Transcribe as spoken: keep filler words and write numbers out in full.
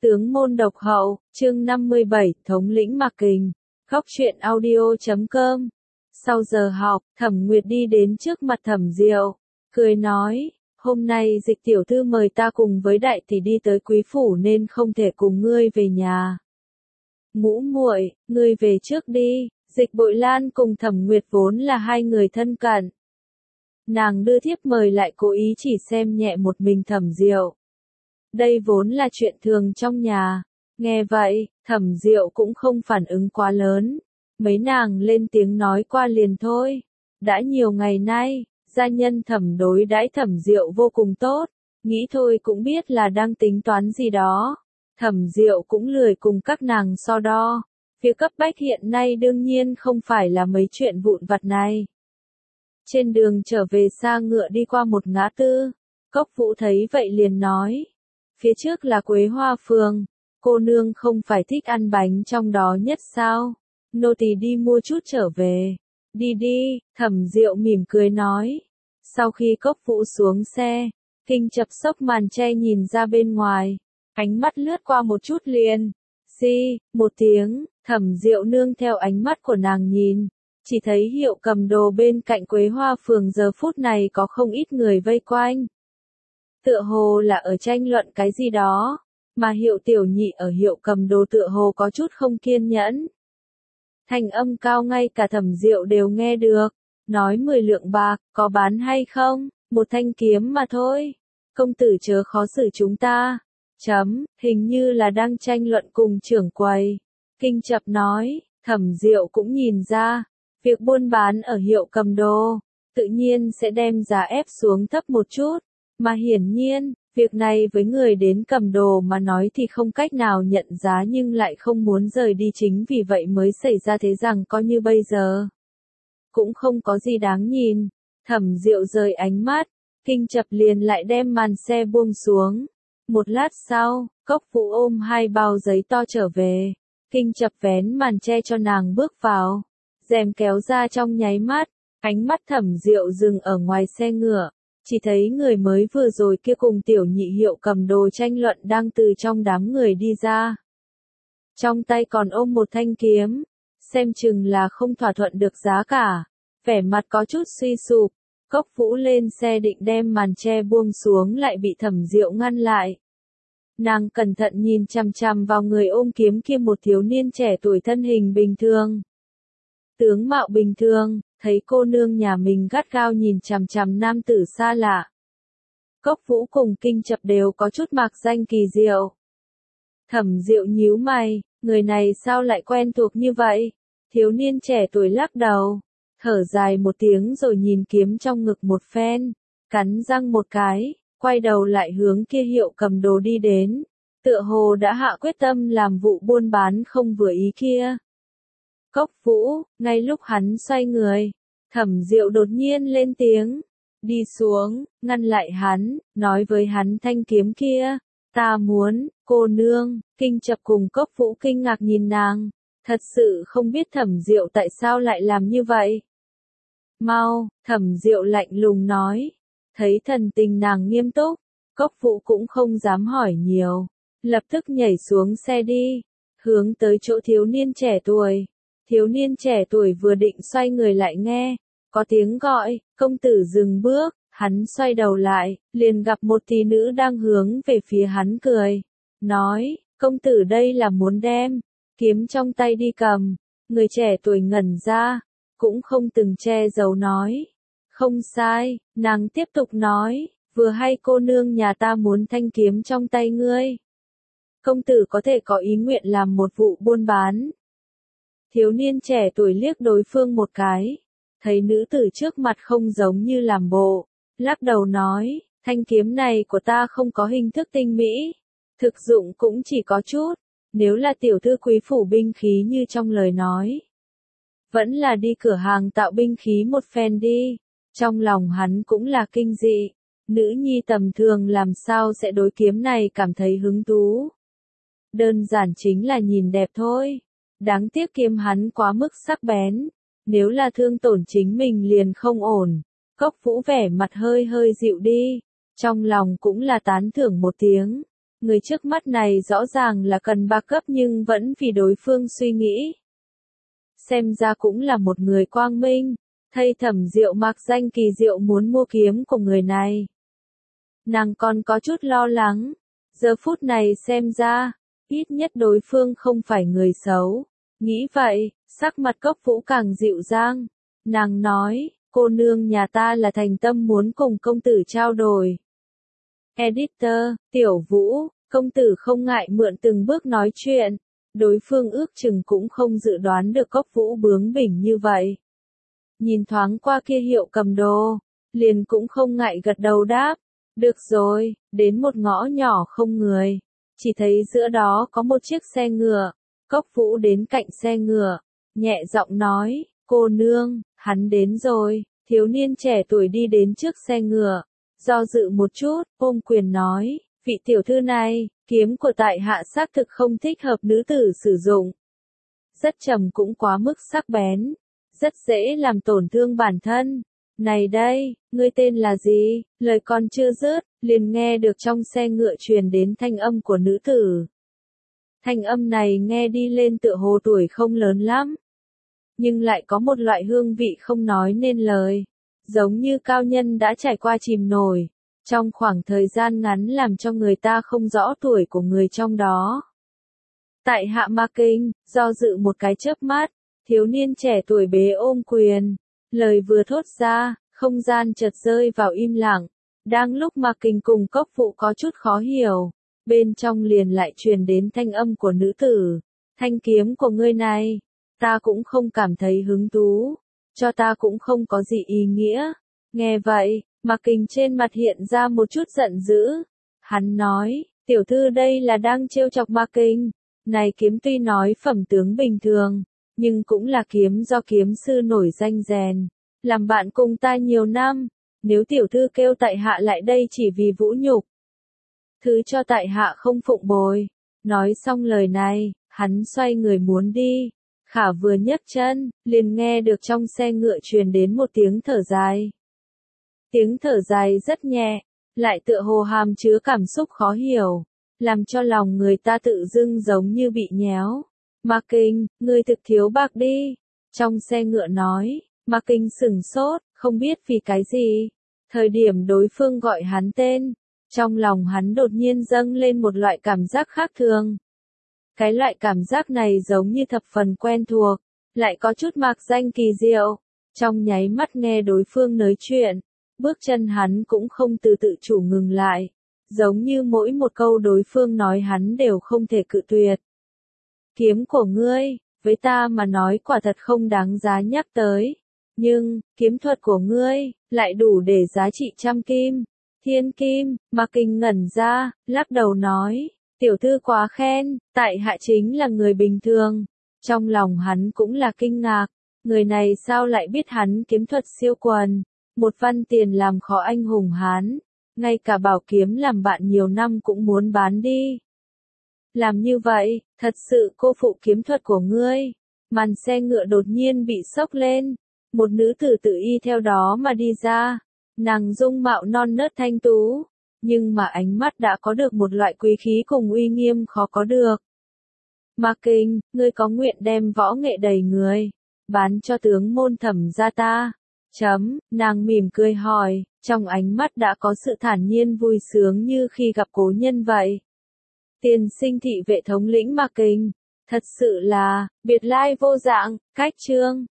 Tướng môn độc hậu, chương năm mươi bảy, thống lĩnh Mạc Kình. Góc truyện audio chấm com. Sau giờ học, Thẩm Nguyệt đi đến trước mặt Thẩm Diệu, cười nói, hôm nay Dịch tiểu thư mời ta cùng với đại tỷ đi tới quý phủ nên không thể cùng ngươi về nhà. Ngũ muội, ngươi về trước đi. Dịch Bội Lan cùng Thẩm Nguyệt vốn là hai người thân cận. Nàng đưa thiếp mời lại cố ý chỉ xem nhẹ một mình Thẩm Diệu. Đây vốn là chuyện thường trong nhà. Nghe vậy, Thẩm Diệu cũng không phản ứng quá lớn. Mấy nàng lên tiếng nói qua liền thôi. Đã nhiều ngày nay, gia nhân Thẩm đối đãi Thẩm Diệu vô cùng tốt. Nghĩ thôi cũng biết là đang tính toán gì đó. Thẩm Diệu cũng lười cùng các nàng so đo. Việc cấp bách hiện nay đương nhiên không phải là mấy chuyện vụn vặt này. Trên đường trở về xa ngựa đi qua một ngã tư. Cốc Vũ thấy vậy liền nói. Phía trước là Quế Hoa Phường. Cô nương không phải thích ăn bánh trong đó nhất sao? Nô tỳ đi mua chút trở về. Đi đi, Thẩm Diệu mỉm cười nói. Sau khi Cốc Vũ xuống xe, Kinh chập sốc màn che nhìn ra bên ngoài. Ánh mắt lướt qua một chút liền. Xi, một tiếng, Thẩm Diệu nương theo ánh mắt của nàng nhìn. Chỉ thấy Hiệu cầm đồ bên cạnh Quế Hoa Phường giờ phút này có không ít người vây quanh. Tựa hồ là ở tranh luận cái gì đó, mà Hiệu tiểu nhị ở Hiệu cầm đồ tựa hồ có chút không kiên nhẫn. Thanh âm cao ngay cả Thẩm Diệu đều nghe được, nói mười lượng bạc, có bán hay không, một thanh kiếm mà thôi, công tử chớ khó xử chúng ta. Chấm, hình như là đang tranh luận cùng trưởng quầy. Kinh chập nói, Thẩm Diệu cũng nhìn ra, việc buôn bán ở Hiệu cầm đồ, tự nhiên sẽ đem giá ép xuống thấp một chút. Mà hiển nhiên, việc này với người đến cầm đồ mà nói thì không cách nào nhận giá nhưng lại không muốn rời đi chính vì vậy mới xảy ra thế rằng coi như bây giờ. Cũng không có gì đáng nhìn, Thẩm Diệu rời ánh mắt, Kinh chập liền lại đem màn xe buông xuống. Một lát sau, Cốc Vũ ôm hai bao giấy to trở về, Kinh chập vén màn che cho nàng bước vào, rèm kéo ra trong nháy mắt, ánh mắt Thẩm Diệu dừng ở ngoài xe ngựa. Chỉ thấy người mới vừa rồi kia cùng tiểu nhị Hiệu cầm đồ tranh luận đang từ trong đám người đi ra. Trong tay còn ôm một thanh kiếm, xem chừng là không thỏa thuận được giá cả, vẻ mặt có chút suy sụp. Cốc Vũ lên xe định đem màn che buông xuống lại bị Thẩm Diệu ngăn lại. Nàng cẩn thận nhìn chằm chằm vào người ôm kiếm kia, một thiếu niên trẻ tuổi thân hình bình thường. Tướng mạo bình thường. Thấy cô nương nhà mình gắt gao nhìn chằm chằm nam tử xa lạ. Cốc Vũ cùng Kinh chập đều có chút mạc danh kỳ diệu. Thẩm Diệu nhíu mày, người này sao lại quen thuộc như vậy? Thiếu niên trẻ tuổi lắc đầu, thở dài một tiếng rồi nhìn kiếm trong ngực một phen, cắn răng một cái, quay đầu lại hướng kia Hiệu cầm đồ đi đến, tựa hồ đã hạ quyết tâm làm vụ buôn bán không vừa ý kia. Cốc Vũ, ngay lúc hắn xoay người, Thẩm Diệu đột nhiên lên tiếng, đi xuống, ngăn lại hắn, nói với hắn thanh kiếm kia, ta muốn, cô nương. Kinh chập cùng Cốc Vũ kinh ngạc nhìn nàng, thật sự không biết Thẩm Diệu tại sao lại làm như vậy. Mau, Thẩm Diệu lạnh lùng nói, thấy thần tình nàng nghiêm túc, Cốc Vũ cũng không dám hỏi nhiều, lập tức nhảy xuống xe đi, hướng tới chỗ thiếu niên trẻ tuổi. Thiếu niên trẻ tuổi vừa định xoay người lại nghe, có tiếng gọi, công tử dừng bước, hắn xoay đầu lại, liền gặp một tỷ nữ đang hướng về phía hắn cười, nói, công tử đây là muốn đem kiếm trong tay đi cầm. Người trẻ tuổi ngẩn ra, cũng không từng che giấu nói, không sai. Nàng tiếp tục nói, vừa hay cô nương nhà ta muốn thanh kiếm trong tay ngươi, công tử có thể có ý nguyện làm một vụ buôn bán. Thiếu niên trẻ tuổi liếc đối phương một cái, thấy nữ tử trước mặt không giống như làm bộ, lắc đầu nói, thanh kiếm này của ta không có hình thức tinh mỹ, thực dụng cũng chỉ có chút, nếu là tiểu thư quý phủ binh khí như trong lời nói, vẫn là đi cửa hàng tạo binh khí một phen đi. Trong lòng hắn cũng là kinh dị, nữ nhi tầm thường làm sao sẽ đối kiếm này cảm thấy hứng thú. Đơn giản chính là nhìn đẹp thôi. Đáng tiếc kiếm hắn quá mức sắc bén, nếu là thương tổn chính mình liền không ổn. Cốc Vũ vẻ mặt hơi hơi dịu đi, trong lòng cũng là tán thưởng một tiếng. Người trước mắt này rõ ràng là cần bạc cấp nhưng vẫn vì đối phương suy nghĩ. Xem ra cũng là một người quang minh, thây Thẩm Diệu mặc danh kỳ diệu muốn mua kiếm của người này. Nàng còn có chút lo lắng, giờ phút này xem ra, ít nhất đối phương không phải người xấu. Nghĩ vậy, sắc mặt Cốc Vũ càng dịu dàng. Nàng nói, cô nương nhà ta là thành tâm muốn cùng công tử trao đổi. Editor, Tiểu Vũ, công tử không ngại mượn từng bước nói chuyện. Đối phương ước chừng cũng không dự đoán được Cốc Vũ bướng bỉnh như vậy. Nhìn thoáng qua kia hiệu cầm đồ, liền cũng không ngại gật đầu đáp. Được rồi, đến một ngõ nhỏ không người. Chỉ thấy giữa đó có một chiếc xe ngựa. Cốc Vũ đến cạnh xe ngựa, nhẹ giọng nói, cô nương, hắn đến rồi. Thiếu niên trẻ tuổi đi đến trước xe ngựa, do dự một chút, ôm quyền nói, vị tiểu thư này, kiếm của tại hạ xác thực không thích hợp nữ tử sử dụng. Rất trầm cũng quá mức sắc bén, rất dễ làm tổn thương bản thân. Này đây, ngươi tên là gì? Lời còn chưa dứt, liền nghe được trong xe ngựa truyền đến thanh âm của nữ tử. Thanh âm này nghe đi lên tựa hồ tuổi không lớn lắm, nhưng lại có một loại hương vị không nói nên lời, giống như cao nhân đã trải qua chìm nổi, trong khoảng thời gian ngắn làm cho người ta không rõ tuổi của người trong đó. Tại hạ Ma Kinh, do dự một cái chớp mắt, thiếu niên trẻ tuổi bế ôm quyền, lời vừa thốt ra, không gian chợt rơi vào im lặng. Đang lúc Ma Kinh cùng Cốc Vũ có chút khó hiểu, bên trong liền lại truyền đến thanh âm của nữ tử, thanh kiếm của ngươi này, ta cũng không cảm thấy hứng thú, cho ta cũng không có gì ý nghĩa. Nghe vậy, Ma Kinh trên mặt hiện ra một chút giận dữ. Hắn nói, tiểu thư đây là đang trêu chọc Ma Kinh. Này kiếm tuy nói phẩm tướng bình thường, nhưng cũng là kiếm do kiếm sư nổi danh rèn, làm bạn cùng ta nhiều năm. Nếu tiểu thư kêu tại hạ lại đây chỉ vì vũ nhục, thứ cho tại hạ không phụng bồi. Nói xong lời này, hắn xoay người muốn đi. Khả vừa nhấc chân, liền nghe được trong xe ngựa truyền đến một tiếng thở dài. Tiếng thở dài rất nhẹ, lại tựa hồ hàm chứa cảm xúc khó hiểu, làm cho lòng người ta tự dưng giống như bị nhéo. Ma Kinh, ngươi thực thiếu bạc đi. Trong xe ngựa nói, Ma Kinh sửng sốt, không biết vì cái gì. Thời điểm đối phương gọi hắn tên, trong lòng hắn đột nhiên dâng lên một loại cảm giác khác thường. Cái loại cảm giác này giống như thập phần quen thuộc, lại có chút mạc danh kỳ diệu. Trong nháy mắt nghe đối phương nói chuyện, bước chân hắn cũng không từ tự chủ ngừng lại, giống như mỗi một câu đối phương nói hắn đều không thể cự tuyệt. Kiếm của ngươi, với ta mà nói quả thật không đáng giá nhắc tới, nhưng, kiếm thuật của ngươi, lại đủ để giá trị trăm kim, thiên kim. Ma Kinh ngẩn ra, lắc đầu nói, tiểu thư quá khen, tại hạ chính là người bình thường. Trong lòng hắn cũng là kinh ngạc, người này sao lại biết hắn kiếm thuật siêu quần, một văn tiền làm khó anh hùng Hán, ngay cả bảo kiếm làm bạn nhiều năm cũng muốn bán đi. Làm như vậy, thật sự cô phụ kiếm thuật của ngươi. Màn xe ngựa đột nhiên bị sốc lên, một nữ tử tự y theo đó mà đi ra. Nàng dung mạo non nớt thanh tú, nhưng mà ánh mắt đã có được một loại quý khí cùng uy nghiêm khó có được. Ma Kinh, ngươi có nguyện đem võ nghệ đầy người, bán cho tướng môn Thẩm gia ta? Chấm, nàng mỉm cười hỏi, trong ánh mắt đã có sự thản nhiên vui sướng như khi gặp cố nhân vậy. Tiền sinh thị vệ thống lĩnh Ma Kinh, thật sự là, biệt lai vô dạng, cách chương.